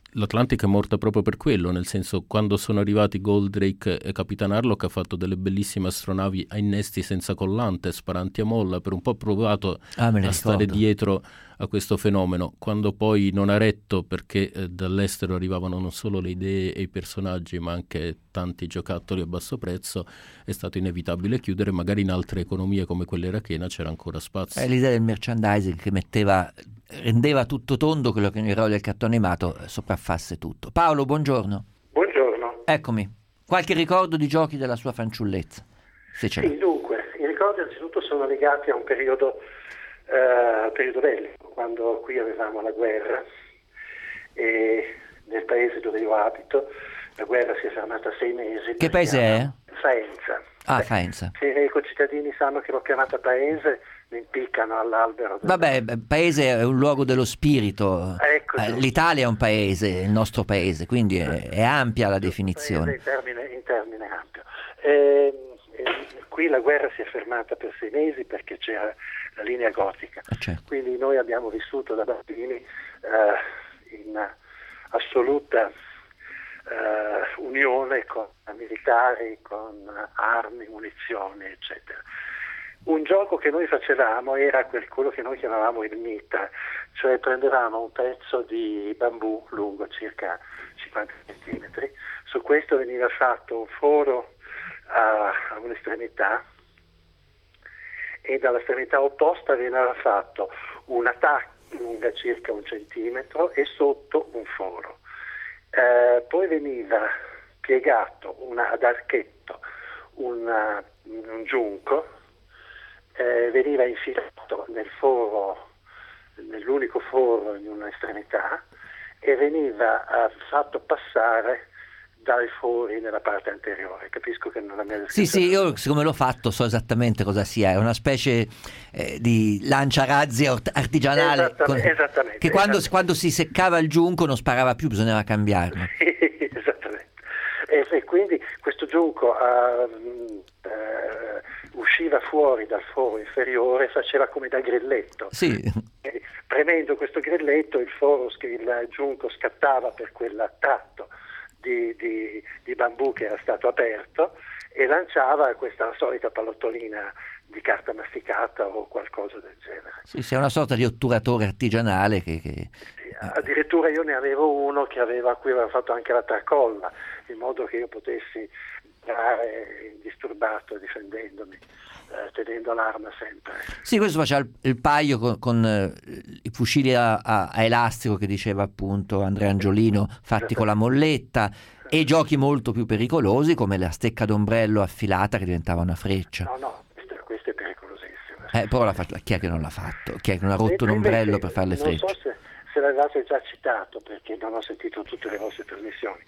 l'Atlantica è morta proprio per quello, nel senso, quando sono arrivati Goldrake e Capitan Harlock ha fatto delle bellissime astronavi a innesti senza collante, sparanti a molla, per un po' provato ah, a stare dietro a questo fenomeno, quando poi non ha retto perché eh, dall'estero arrivavano non solo le idee e i personaggi ma anche tanti giocattoli a basso prezzo, è stato inevitabile chiudere. Magari in altre economie come quella irachena c'era ancora spazio. È l'idea del merchandising che metteva, rendeva tutto tondo quello che nell'eroe del cartone animato sopraffasse tutto. Paolo, buongiorno. Buongiorno. Eccomi. Qualche ricordo di giochi della sua fanciullezza? Se ce l'ha. Sì, dunque, i ricordi innanzitutto sono legati a un periodo Uh, periodo bellico, quando qui avevamo la guerra e nel paese dove io abito la guerra si è fermata sei mesi. Che paese è? Faenza. Ah, Faenza. Se i concittadini sanno che l'ho chiamata paese, mi impiccano all'albero. Vabbè, paese è un luogo dello spirito. Ecco, eh, L'Italia è un paese, il nostro paese, quindi è, è ampia la definizione. In termine, in termine ampio. Eh, eh, qui la guerra si è fermata per sei mesi perché c'era la linea gotica, ah, certo. Quindi noi abbiamo vissuto da bambini eh, in assoluta eh, unione con militari, con armi, munizioni, eccetera. Un gioco che noi facevamo era quel, quello che noi chiamavamo il mitra, cioè prendevamo un pezzo di bambù lungo circa cinquanta centimetri, su questo veniva fatto un foro a, a un'estremità e dall'estremità opposta veniva fatto una tacca lunga circa un centimetro e sotto un foro. Eh, poi veniva piegato una, ad archetto una, un giunco, eh, veniva infilato nel foro, nell'unico foro in un'estremità e veniva eh, fatto passare dai fori nella parte anteriore. Capisco che non la mia Sì, sì, io siccome l'ho fatto so esattamente cosa sia, è una specie eh, di lanciarazzi artigianale esattamente, con, esattamente, che quando, esattamente. quando si seccava il giunco non sparava più, bisognava cambiarlo. Esattamente. E, e quindi questo giunco uh, uh, usciva fuori dal foro inferiore e faceva come da grilletto. Sì. E, premendo questo grilletto il, foro, il giunco scattava per quel tratto Di, di, di bambù che era stato aperto e lanciava questa solita pallottolina di carta masticata o qualcosa del genere. Sì, sì, è una sorta di otturatore artigianale che... che... Sì, addirittura io ne avevo uno che aveva, a cui aveva fatto anche la tracolla, in modo che io potessi entrare indisturbato difendendomi, eh, tenendo l'arma sempre. Sì, questo faceva il, il paio con, con eh, i fucili a, a, a elastico che diceva appunto Andrea Angiolino, fatti con la molletta, e giochi molto più pericolosi come la stecca d'ombrello affilata che diventava una freccia. No, no, questo, questo è pericolosissimo. Eh, però la fa, chi è che non l'ha fatto? Chi è che non ha rotto un ombrello per fare le frecce? Non so se, se l'avevate già citato perché non ho sentito tutte le vostre trasmissioni,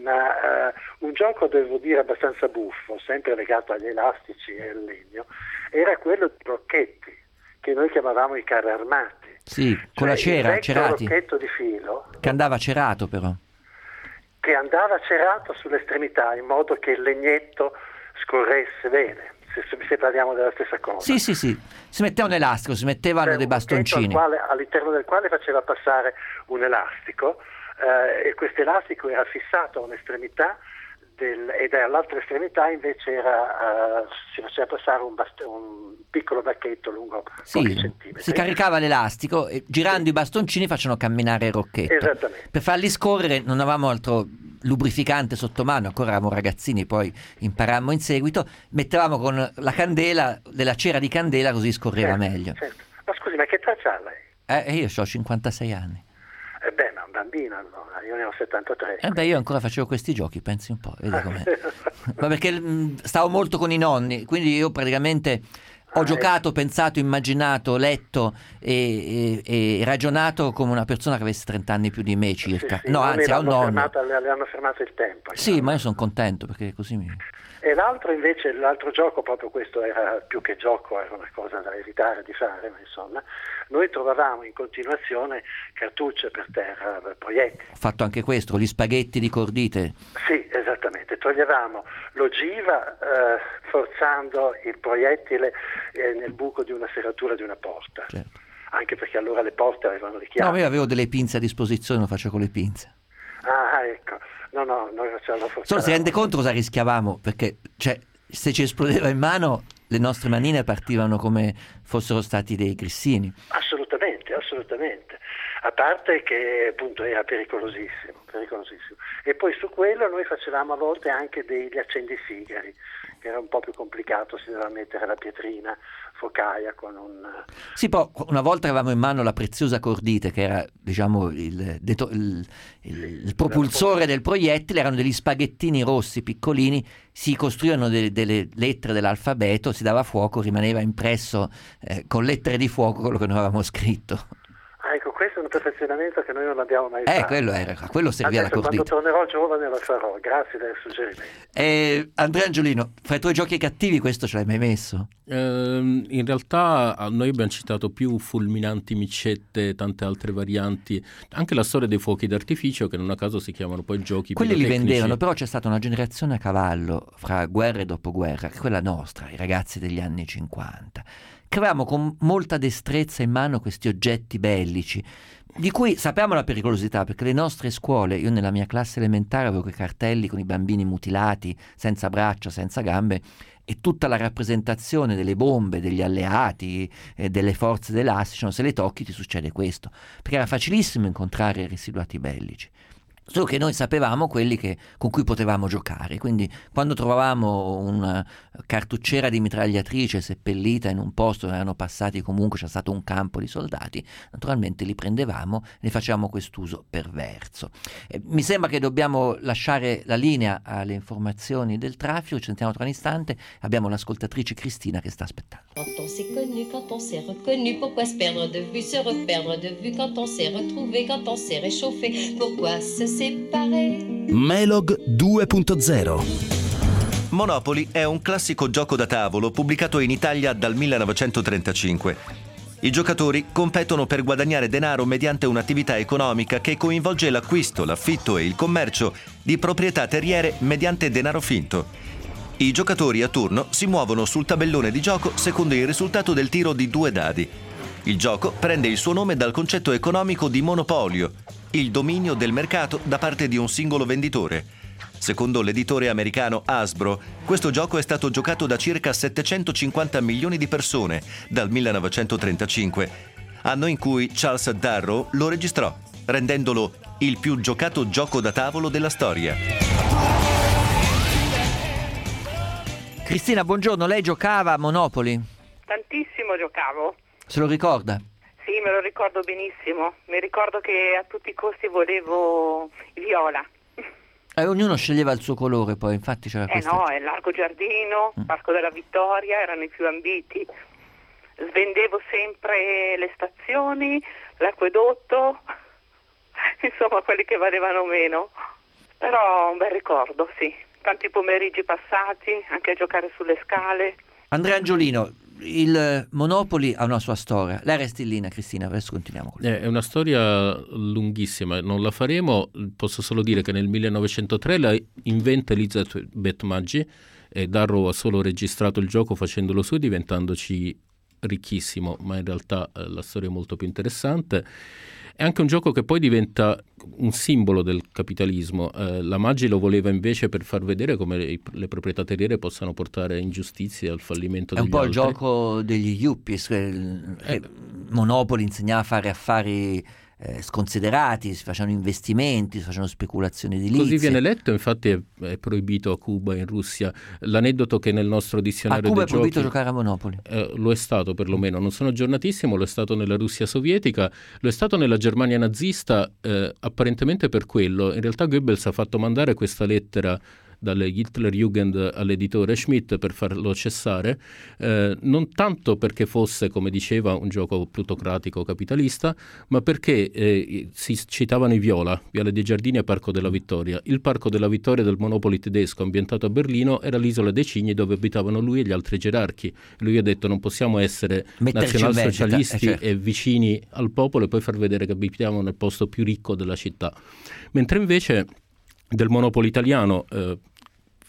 ma uh, un gioco, devo dire, abbastanza buffo, sempre legato agli elastici e al legno, era quello di rocchetti, che noi chiamavamo i carri armati. Sì, con cioè la cera, il cerati. Un rocchetto di filo che andava cerato però. Che andava cerato sull'estremità in modo che il legnetto scorresse bene, se, se parliamo della stessa cosa. Sì, sì, sì, si metteva un elastico, si mettevano cioè, dei bastoncini. Quale, all'interno del quale faceva passare un elastico eh, e questo elastico era fissato a un'estremità del, e dall'altra estremità invece era, uh, si faceva passare un, bast- un piccolo bacchetto lungo sì, pochi centimetri. Si caricava l'elastico e girando sì. i bastoncini facevano camminare il rocchetto. Esattamente. Per farli scorrere non avevamo altro lubrificante sotto mano, ancora eravamo ragazzini, poi imparammo in seguito, mettevamo con la candela, della cera di candela, così scorreva certo, meglio. Certo. Ma scusi, ma che età c'ha lei? Eh, io ho cinquantasei anni. Eh beh, ma un bambino allora, io ne ho settantatré. Eh beh, io ancora facevo questi giochi, pensi un po', vedi com'è. Ma perché mh, stavo molto con i nonni, quindi io praticamente ho ah, giocato, eh. pensato, immaginato, letto e, e, e ragionato come una persona che avesse trenta anni più di me circa. Sì, sì, no, anzi, ha un nonno. Fermato, le, le hanno fermato il tempo. Sì, no? ma io sono contento perché così mi... E l'altro invece, l'altro gioco, proprio questo era più che gioco, era una cosa da evitare di fare, ma insomma, noi trovavamo in continuazione cartucce per terra, proiettili. Ho fatto anche questo, con gli spaghetti di cordite. Sì, esattamente, toglievamo l'ogiva eh, forzando il proiettile eh, nel buco di una serratura di una porta, certo. Anche perché allora le porte avevano le chiavi. No, io avevo delle pinze a disposizione, lo faccio con le pinze. Ah, ecco. No, no, noi facciamo la forza. Solo si rende conto cosa rischiavamo, perché cioè, se ci esplodeva in mano le nostre manine partivano come fossero stati dei grissini. Assolutamente, assolutamente. A parte che appunto era pericolosissimo, pericolosissimo. E poi su quello noi facevamo a volte anche degli accendisigari, che era un po' più complicato, si doveva mettere la pietrina focaia con un... Sì, poi una volta avevamo in mano la preziosa cordite, che era, diciamo, il, deto- il, il, il propulsore del proiettile, erano degli spaghettini rossi piccolini, si costruivano delle, delle lettere dell'alfabeto, si dava fuoco, rimaneva impresso eh, con lettere di fuoco quello che noi avevamo scritto. Ah, ecco, questo è un perfezionamento che noi non abbiamo mai Eh, fatto. quello era, a quello serviva Adesso, la cordita. quando tornerò giovane lo farò, grazie del suggerimento. Eh, Andrea Angiolino, fra i tuoi giochi cattivi questo ce l'hai mai messo? Eh, in realtà noi abbiamo citato più fulminanti micette, tante altre varianti, anche la storia dei fuochi d'artificio, che non a caso si chiamano poi giochi Quelli li pirotecnici. vendevano, però c'è stata una generazione a cavallo fra guerra e dopoguerra, che è quella nostra, i ragazzi degli anni cinquanta, che avevamo con molta destrezza in mano questi oggetti bellici, di cui sappiamo la pericolosità, perché le nostre scuole, io nella mia classe elementare avevo quei cartelli con i bambini mutilati, senza braccia, senza gambe, e tutta la rappresentazione delle bombe, degli alleati, eh, delle forze dell'Assist, no, se le tocchi ti succede questo, perché era facilissimo incontrare residuati bellici. Solo che noi sapevamo quelli che, con cui potevamo giocare, quindi quando trovavamo una cartucciera di mitragliatrice seppellita in un posto dove erano passati, comunque c'è stato un campo di soldati, naturalmente li prendevamo e ne facevamo quest'uso perverso. Eh, mi sembra che dobbiamo lasciare la linea alle informazioni del traffico, ci sentiamo tra un istante, abbiamo l'ascoltatrice Cristina che sta aspettando. Quand on s'est connu, quand on s'est reconnu, pourquoi se perdre de vue, se reperdre de vue, quand on s'est retrouvé, quand on s'est réchauffé, pourquoi se séparer? Melog due punto zero. Monopoly è un classico gioco da tavolo pubblicato in Italia dal millenovecentotrentacinque. I giocatori competono per guadagnare denaro mediante un'attività economica che coinvolge l'acquisto, l'affitto e il commercio di proprietà terriere mediante denaro finto. I giocatori a turno si muovono sul tabellone di gioco secondo il risultato del tiro di due dadi. Il gioco prende il suo nome dal concetto economico di monopolio, il dominio del mercato da parte di un singolo venditore. Secondo l'editore americano Hasbro, questo gioco è stato giocato da circa settecentocinquanta milioni di persone dal millenovecentotrentacinque, anno in cui Charles Darrow lo registrò, rendendolo il più giocato gioco da tavolo della storia. Cristina, buongiorno, lei giocava a Monopoly? Tantissimo giocavo. Se lo ricorda? Sì, me lo ricordo benissimo. Mi ricordo che a tutti i costi volevo il viola. Eh, ognuno sceglieva il suo colore, poi infatti c'era Eh questa... no, è Largo Giardino, Mm. Parco della Vittoria, erano i più ambiti. Svendevo sempre le stazioni, l'acquedotto, insomma quelli che valevano meno. Però un bel ricordo, sì. Tanti pomeriggi passati, anche a giocare sulle scale. Andrea Angiolino, il Monopoly ha una sua storia. Lei resti in linea, Cristina, adesso continuiamo. Con Eh, È una storia lunghissima, non la faremo, posso solo dire che nel millenovecentotre la inventa Elizabeth Maggi e Darrow ha solo registrato il gioco facendolo su, diventandoci ricchissimo, ma in realtà eh, la storia è molto più interessante. È anche un gioco che poi diventa un simbolo del capitalismo. Eh, la Maggi lo voleva invece per far vedere come le, le proprietà terriere possano portare ingiustizie al fallimento È un degli po' altri. il gioco degli yuppies, che, che Monopoly insegnava a fare affari eh, sconsiderati, si facevano investimenti, si facevano speculazioni edilizie. Così viene letto, infatti è, è proibito a Cuba, in Russia. L'aneddoto che nel nostro A dizionario Cuba è dei proibito giochi, giocare a Monopoly. eh, lo è stato perlomeno, non sono aggiornatissimo, lo è stato nella Russia sovietica, lo è stato nella Germania nazista, eh, apparentemente per quello. In realtà Goebbels ha fatto mandare questa lettera dalle Hitlerjugend all'editore Schmidt per farlo cessare, eh, non tanto perché fosse, come diceva, un gioco plutocratico capitalista, ma perché eh, si citavano i viola, Viale dei Giardini e Parco della Vittoria. Il Parco della Vittoria del Monopoly tedesco ambientato a Berlino era l'isola dei Cigni dove abitavano lui e gli altri gerarchi. Lui ha detto non possiamo essere Metterci in nazionalsocialisti vendita, eh, certo. e vicini al popolo e poi far vedere che abitiamo nel posto più ricco della città. Mentre invece del Monopoly italiano, eh,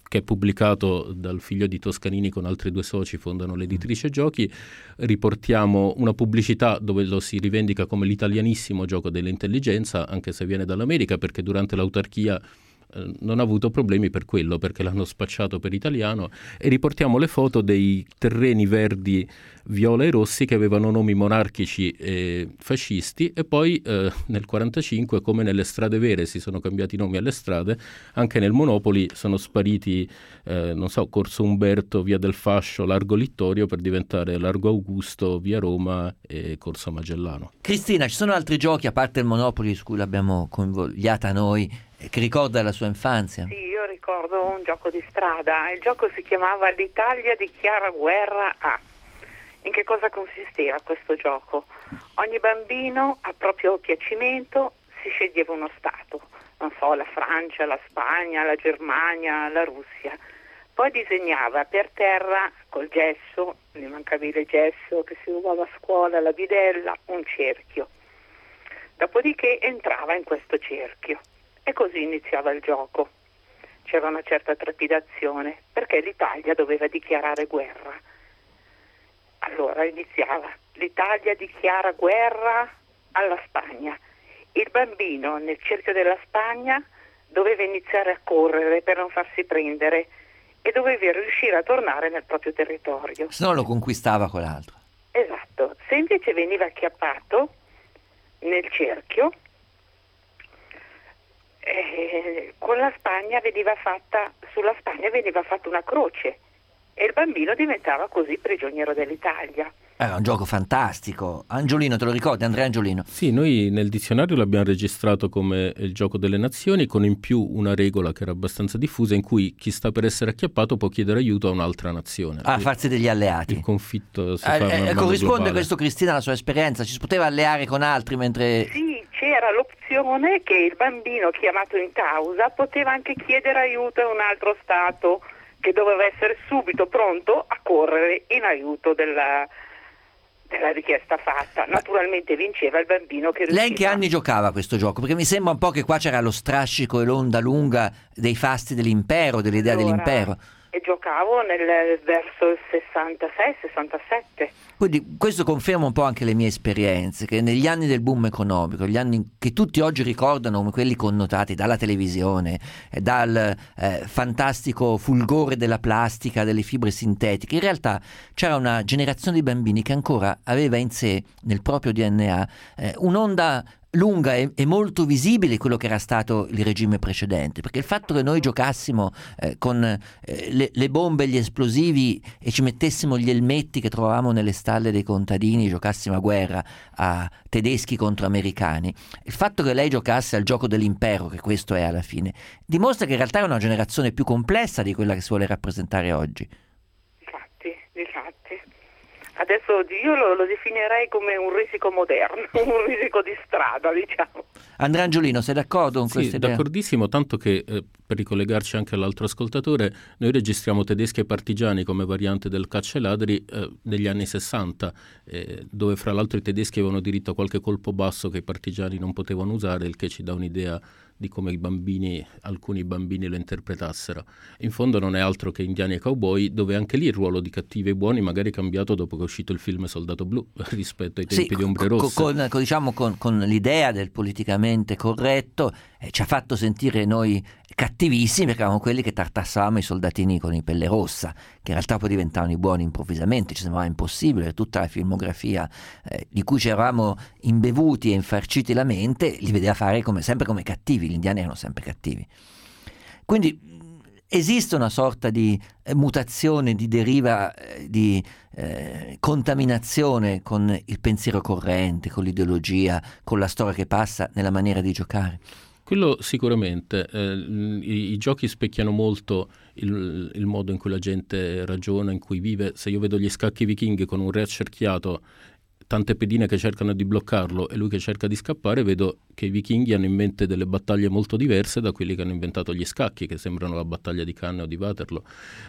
che è pubblicato dal figlio di Toscanini con altri due soci, fondano l'editrice Giochi. Riportiamo una pubblicità dove lo si rivendica come l'italianissimo gioco dell'intelligenza, anche se viene dall'America, perché durante l'autarchia eh, non ha avuto problemi per quello, perché l'hanno spacciato per italiano. E riportiamo le foto dei terreni verdi, viola e rossi, che avevano nomi monarchici e fascisti, e poi eh, nel quarantacinque, come nelle strade vere si sono cambiati i nomi alle strade, anche nel Monopoli sono spariti eh, non so, Corso Umberto, Via del Fascio, Largo Littorio, per diventare Largo Augusto, Via Roma e Corso Magellano. Cristina, ci sono altri giochi, a parte il Monopoli, su cui l'abbiamo convogliata noi, che ricorda la sua infanzia? Sì, io ricordo un gioco di strada. Il gioco si chiamava L'Italia dichiara guerra a. In che cosa consisteva questo gioco? Ogni bambino a proprio piacimento si sceglieva uno stato, non so, la Francia, la Spagna, la Germania, la Russia. Poi disegnava per terra col gesso, l'immancabile gesso che si usava a scuola, la bidella, un cerchio. Dopodiché entrava in questo cerchio e così iniziava il gioco. C'era una certa trepidazione perché l'Italia doveva dichiarare guerra. Allora iniziava: l'Italia dichiara guerra alla Spagna. Il bambino nel cerchio della Spagna doveva iniziare a correre per non farsi prendere e doveva riuscire a tornare nel proprio territorio. Se no lo conquistava quell'altro. Esatto. Se invece veniva acchiappato nel cerchio, eh, con la Spagna veniva fatta, sulla Spagna veniva fatta una croce e il bambino diventava così prigioniero dell'Italia. Era un gioco fantastico. Angiolino, te lo ricordi, Andrea Angiolino? Sì, noi nel dizionario l'abbiamo registrato come il gioco delle nazioni, con in più una regola che era abbastanza diffusa, in cui chi sta per essere acchiappato può chiedere aiuto a un'altra nazione. Ah, farsi degli alleati. Il conflitto si eh, fa eh, corrisponde questo, Cristina, alla sua esperienza? Ci si poteva alleare con altri mentre... Sì, c'era l'opzione che il bambino chiamato in causa poteva anche chiedere aiuto a un altro Stato, che doveva essere subito pronto a correre in aiuto della, della richiesta fatta. Naturalmente vinceva il bambino che riusciva. Lei in che anni giocava questo gioco? Perché mi sembra un po' che qua c'era lo strascico e l'onda lunga dei fasti dell'impero, dell'idea allora, dell'impero. E giocavo nel, verso il sessantasei sessantasette. Quindi questo conferma un po' anche le mie esperienze, che negli anni del boom economico, gli anni che tutti oggi ricordano come quelli connotati dalla televisione, dal eh, fantastico fulgore della plastica, delle fibre sintetiche, in realtà c'era una generazione di bambini che ancora aveva in sé, nel proprio D N A, eh, un'onda lunga e, e molto visibile quello che era stato il regime precedente, perché il fatto che noi giocassimo eh, con eh, le, le bombe e gli esplosivi e ci mettessimo gli elmetti che trovavamo nelle stalle dei contadini, giocassimo a guerra a tedeschi contro americani, il fatto che lei giocasse al gioco dell'impero, che questo è alla fine, dimostra che in realtà è una generazione più complessa di quella che si vuole rappresentare oggi. Infatti, infatti. Adesso io lo, lo definirei come un risico moderno, un risico di strada, diciamo. Andrea Angiolino, sei d'accordo con sì, questa idea? D'accordissimo, tanto che eh, per ricollegarci anche all'altro ascoltatore, noi registriamo Tedeschi e partigiani come variante del caccia ai ladri eh, negli anni sessanta, eh, dove fra l'altro i tedeschi avevano diritto a qualche colpo basso che i partigiani non potevano usare, il che ci dà un'idea di come i bambini, alcuni bambini lo interpretassero. In fondo non è altro che Indiani e Cowboy, dove anche lì il ruolo di cattivi e buoni magari è cambiato dopo che è uscito il film Soldato Blu rispetto ai tempi sì, di Ombre Rosse. Con, con, diciamo, con, con l'idea del politicamente corretto eh, ci ha fatto sentire noi cattivissimi, perché eravamo quelli che tartassavamo i soldatini con i pelle rossa, che in realtà poi diventavano i buoni improvvisamente. Ci sembrava impossibile, tutta la filmografia eh, di cui ci eravamo imbevuti e infarciti la mente li vedeva fare come, sempre come cattivi. Gli indiani erano sempre cattivi. Quindi esiste una sorta di eh, mutazione, di deriva, eh, di eh, contaminazione con il pensiero corrente, con l'ideologia, con la storia che passa nella maniera di giocare. Quello sicuramente. Eh, i, i giochi specchiano molto il, il modo in cui la gente ragiona, in cui vive. Se io vedo gli scacchi vichinghi con un re accerchiato, tante pedine che cercano di bloccarlo e lui che cerca di scappare, vedo che i vichinghi hanno in mente delle battaglie molto diverse da quelli che hanno inventato gli scacchi, che sembrano la battaglia di Cannae o di Waterloo.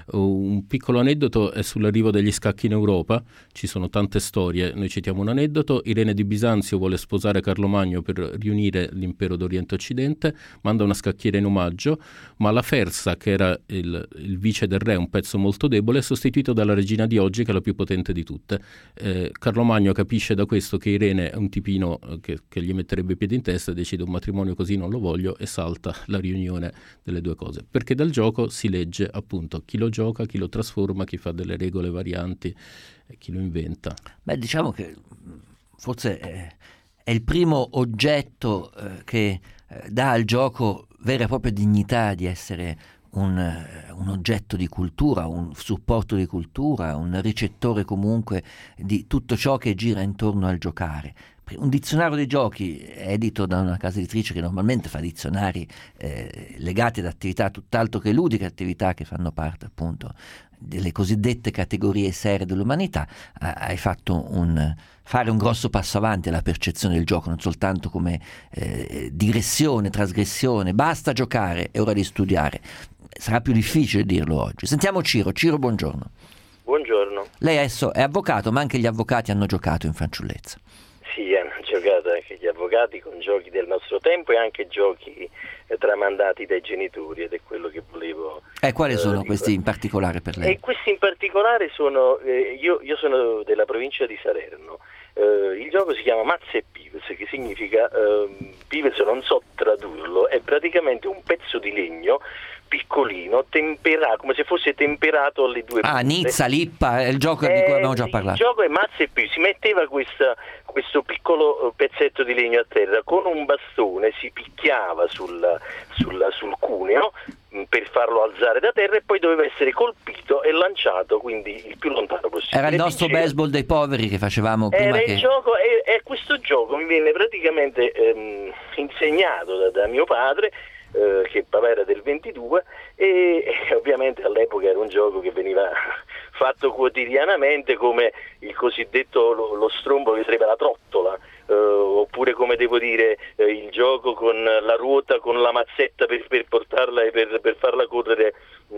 Un piccolo aneddoto è sull'arrivo degli scacchi in Europa. Ci sono tante storie, noi citiamo un aneddoto: Irene di Bisanzio vuole sposare Carlo Magno per riunire l'impero d'Oriente e Occidente, manda una scacchiera in omaggio, ma la Fersa, che era il, il vice del re, un pezzo molto debole, è sostituito dalla regina di oggi, che è la più potente di tutte. Eh, Carlo Magno capisce da questo che Irene è un tipino che, che gli metterebbe i piedi in testa, decide: un matrimonio così non lo voglio, e salta la riunione delle due cose, perché dal gioco si legge appunto chi lo gioca, chi lo trasforma, chi fa delle regole varianti e chi lo inventa. Beh, diciamo che forse è, è il primo oggetto eh, che eh, dà al gioco vera e propria dignità di essere Un, un oggetto di cultura, un supporto di cultura, un ricettore comunque di tutto ciò che gira intorno al giocare. Un dizionario dei giochi edito da una casa editrice che normalmente fa dizionari eh, legati ad attività tutt'altro che ludiche, attività che fanno parte appunto delle cosiddette categorie serie dell'umanità, hai fatto un fare un grosso passo avanti alla percezione del gioco, non soltanto come eh, digressione, trasgressione, basta giocare, è ora di studiare. Sarà più difficile dirlo oggi. Sentiamo Ciro. Ciro, buongiorno. Buongiorno. Lei adesso è avvocato, ma anche gli avvocati hanno giocato in fanciullezza. Sì, hanno giocato anche gli avvocati con giochi del nostro tempo e anche giochi eh, tramandati dai genitori, ed è quello che volevo. E quali sono eh, questi in particolare per lei? E questi in particolare sono, eh, io, io sono della provincia di Salerno. Uh, il gioco si chiama Mazze e Pives, che significa uh, Pives, non so tradurlo, è praticamente un pezzo di legno piccolino, temperato, come se fosse temperato alle due ah, punte. Nizza, Lippa, è il gioco eh, di cui abbiamo già parlato. Il gioco è Mazze e Pives, si metteva questa, questo piccolo pezzetto di legno a terra, con un bastone si picchiava sul, sul, sul cuneo per farlo alzare da terra, e poi doveva essere colpito e lanciato, quindi il più lontano possibile. Era il nostro Vinceva. baseball dei poveri che facevamo prima. Era che... il gioco, e, e questo gioco mi venne praticamente ehm, insegnato da, da mio padre, eh, che papà era del ventidue, e, e ovviamente all'epoca era un gioco che veniva fatto quotidianamente, come il cosiddetto lo, lo strombo, che sarebbe la trottola. Uh, oppure, come devo dire, uh, il gioco con la ruota, con la mazzetta per, per portarla e per, per farla correre,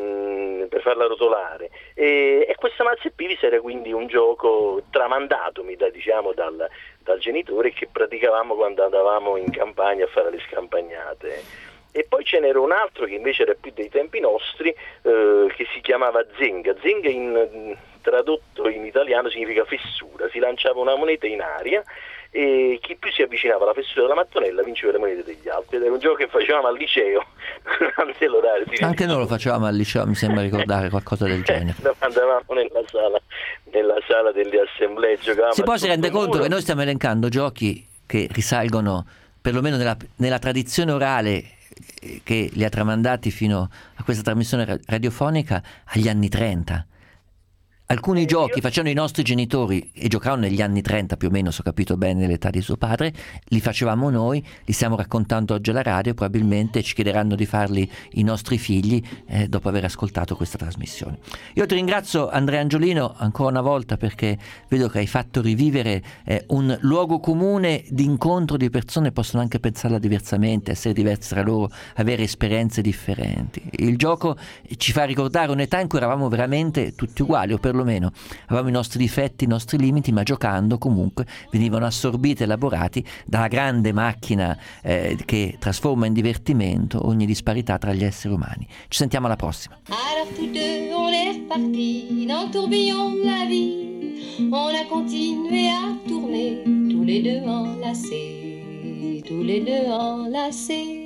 mh, per farla rotolare. E, e questa Mazze e Pivis era quindi un gioco tramandatomi da, diciamo, dal, dal genitore, che praticavamo quando andavamo in campagna a fare le scampagnate. E poi ce n'era un altro che invece era più dei tempi nostri, uh, che si chiamava Zenga. Zenga, in, tradotto in italiano, significa fessura. Si lanciava una moneta in aria e chi più si avvicinava alla fessura della mattonella vinceva le monete degli altri, ed era un gioco che facevamo al liceo durante l'orario. Anche noi lo facevamo al liceo, mi sembra ricordare qualcosa del genere. Andavamo nella sala, nella sala delle assemblee, giocavamo. Si poi si rende conto muro. che noi stiamo elencando giochi che risalgono perlomeno nella, nella tradizione orale che li ha tramandati fino a questa trasmissione radiofonica agli anni trenta. Alcuni giochi facevano i nostri genitori e giocavano negli anni trenta più o meno, se ho capito bene l'età di suo padre, li facevamo noi, li stiamo raccontando oggi alla radio, probabilmente ci chiederanno di farli i nostri figli eh, dopo aver ascoltato questa trasmissione. Io ti ringrazio, Andrea Angiolino, ancora una volta, perché vedo che hai fatto rivivere eh, un luogo comune di incontro di persone che possono anche pensarla diversamente, essere diverse tra loro, avere esperienze differenti. Il gioco ci fa ricordare un'età in cui eravamo veramente tutti uguali, o perlomeno meno avevamo i nostri difetti, i nostri limiti, ma giocando comunque venivano assorbiti e elaborati dalla grande macchina eh, che trasforma in divertimento ogni disparità tra gli esseri umani. Ci sentiamo alla prossima. Alors tous deux on est repartis dans le tourbillon de la vie. On a continué à tourner tous les deux enlacés, tous les deux enlacés.